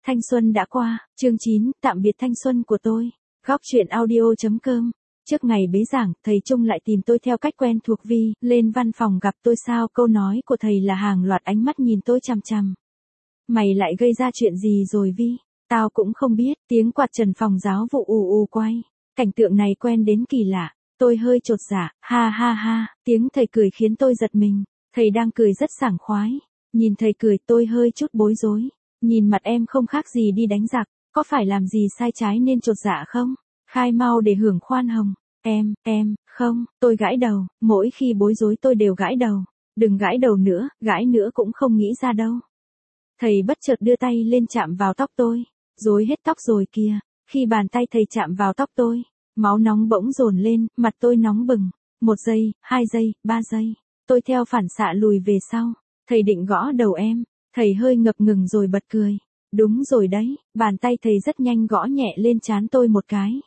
Thanh xuân đã qua, chương 9, tạm biệt thanh xuân của tôi. Góc truyện audio.com. Trước ngày bế giảng, thầy Trung lại tìm tôi theo cách quen thuộc Vi, lên văn phòng gặp tôi sao? Câu nói của thầy là hàng loạt ánh mắt nhìn tôi chằm chằm. Mày lại gây ra chuyện gì rồi Vi? Tao cũng không biết, tiếng quạt trần phòng giáo vụ ù ù quay. Cảnh tượng này quen đến kỳ lạ. Tôi hơi chột dạ, ha ha ha, tiếng thầy cười khiến tôi giật mình. Thầy đang cười rất sảng khoái. Nhìn thầy cười tôi hơi chút bối rối. Nhìn mặt em không khác gì đi đánh giặc, có phải làm gì sai trái nên chột dạ không? Khai mau để hưởng khoan hồng. Không, tôi gãi đầu, mỗi khi bối rối tôi đều gãi đầu. Đừng gãi đầu nữa, gãi nữa cũng không nghĩ ra đâu. Thầy bất chợt đưa tay lên chạm vào tóc tôi. Rối hết tóc rồi kìa. Khi bàn tay thầy chạm vào tóc tôi, máu nóng bỗng dồn lên, mặt tôi nóng bừng. 1 giây, 2 giây, 3 giây. Tôi theo phản xạ lùi về sau. Thầy định gõ đầu em. Thầy hơi ngập ngừng rồi bật cười. Đúng rồi đấy, bàn tay thầy rất nhanh gõ nhẹ lên trán tôi một cái.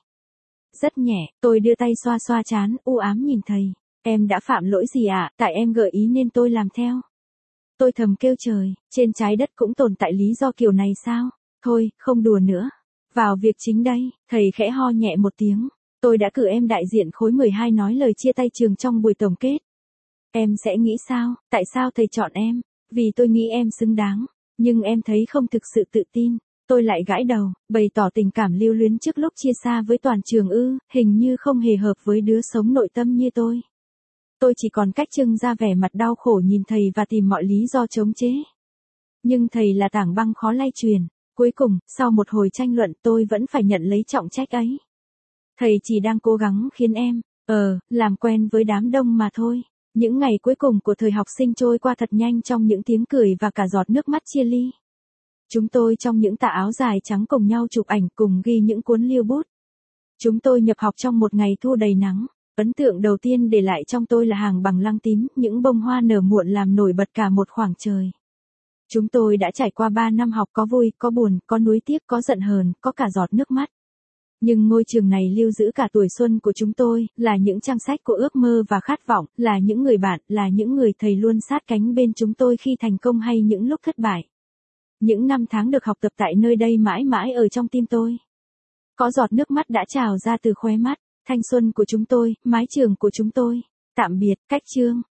Rất nhẹ, tôi đưa tay xoa xoa trán, u ám nhìn thầy. Em đã phạm lỗi gì ạ? Tại em gợi ý nên tôi làm theo. Tôi thầm kêu trời, trên trái đất cũng tồn tại lý do kiểu này sao? Thôi, không đùa nữa. Vào việc chính đây, thầy khẽ ho nhẹ một tiếng. Tôi đã cử em đại diện khối 12 nói lời chia tay trường trong buổi tổng kết. Em sẽ nghĩ sao? Tại sao thầy chọn em? Vì tôi nghĩ em xứng đáng. Nhưng em thấy không thực sự tự tin. Tôi lại gãi đầu, bày tỏ tình cảm lưu luyến trước lúc chia xa với toàn trường hình như không hề hợp với đứa sống nội tâm như tôi. Tôi chỉ còn cách trưng ra vẻ mặt đau khổ nhìn thầy và tìm mọi lý do chống chế. Nhưng thầy là tảng băng khó lay truyền. Cuối cùng, sau một hồi tranh luận tôi vẫn phải nhận lấy trọng trách ấy. Thầy chỉ đang cố gắng khiến em, làm quen với đám đông mà thôi. Những ngày cuối cùng của thời học sinh trôi qua thật nhanh trong những tiếng cười và cả giọt nước mắt chia ly. Chúng tôi trong những tà áo dài trắng cùng nhau chụp ảnh cùng ghi những cuốn lưu bút. Chúng tôi nhập học trong một ngày thu đầy nắng. Ấn tượng đầu tiên để lại trong tôi là hàng bằng lăng tím, những bông hoa nở muộn làm nổi bật cả một khoảng trời. Chúng tôi đã trải qua 3 năm học có vui, có buồn, có nuối tiếc, có giận hờn, có cả giọt nước mắt. Nhưng ngôi trường này lưu giữ cả tuổi xuân của chúng tôi, là những trang sách của ước mơ và khát vọng, là những người bạn, là những người thầy luôn sát cánh bên chúng tôi khi thành công hay những lúc thất bại. Những năm tháng được học tập tại nơi đây mãi mãi ở trong tim tôi. Có giọt nước mắt đã trào ra từ khóe mắt, thanh xuân của chúng tôi, mái trường của chúng tôi. Tạm biệt, cách chương.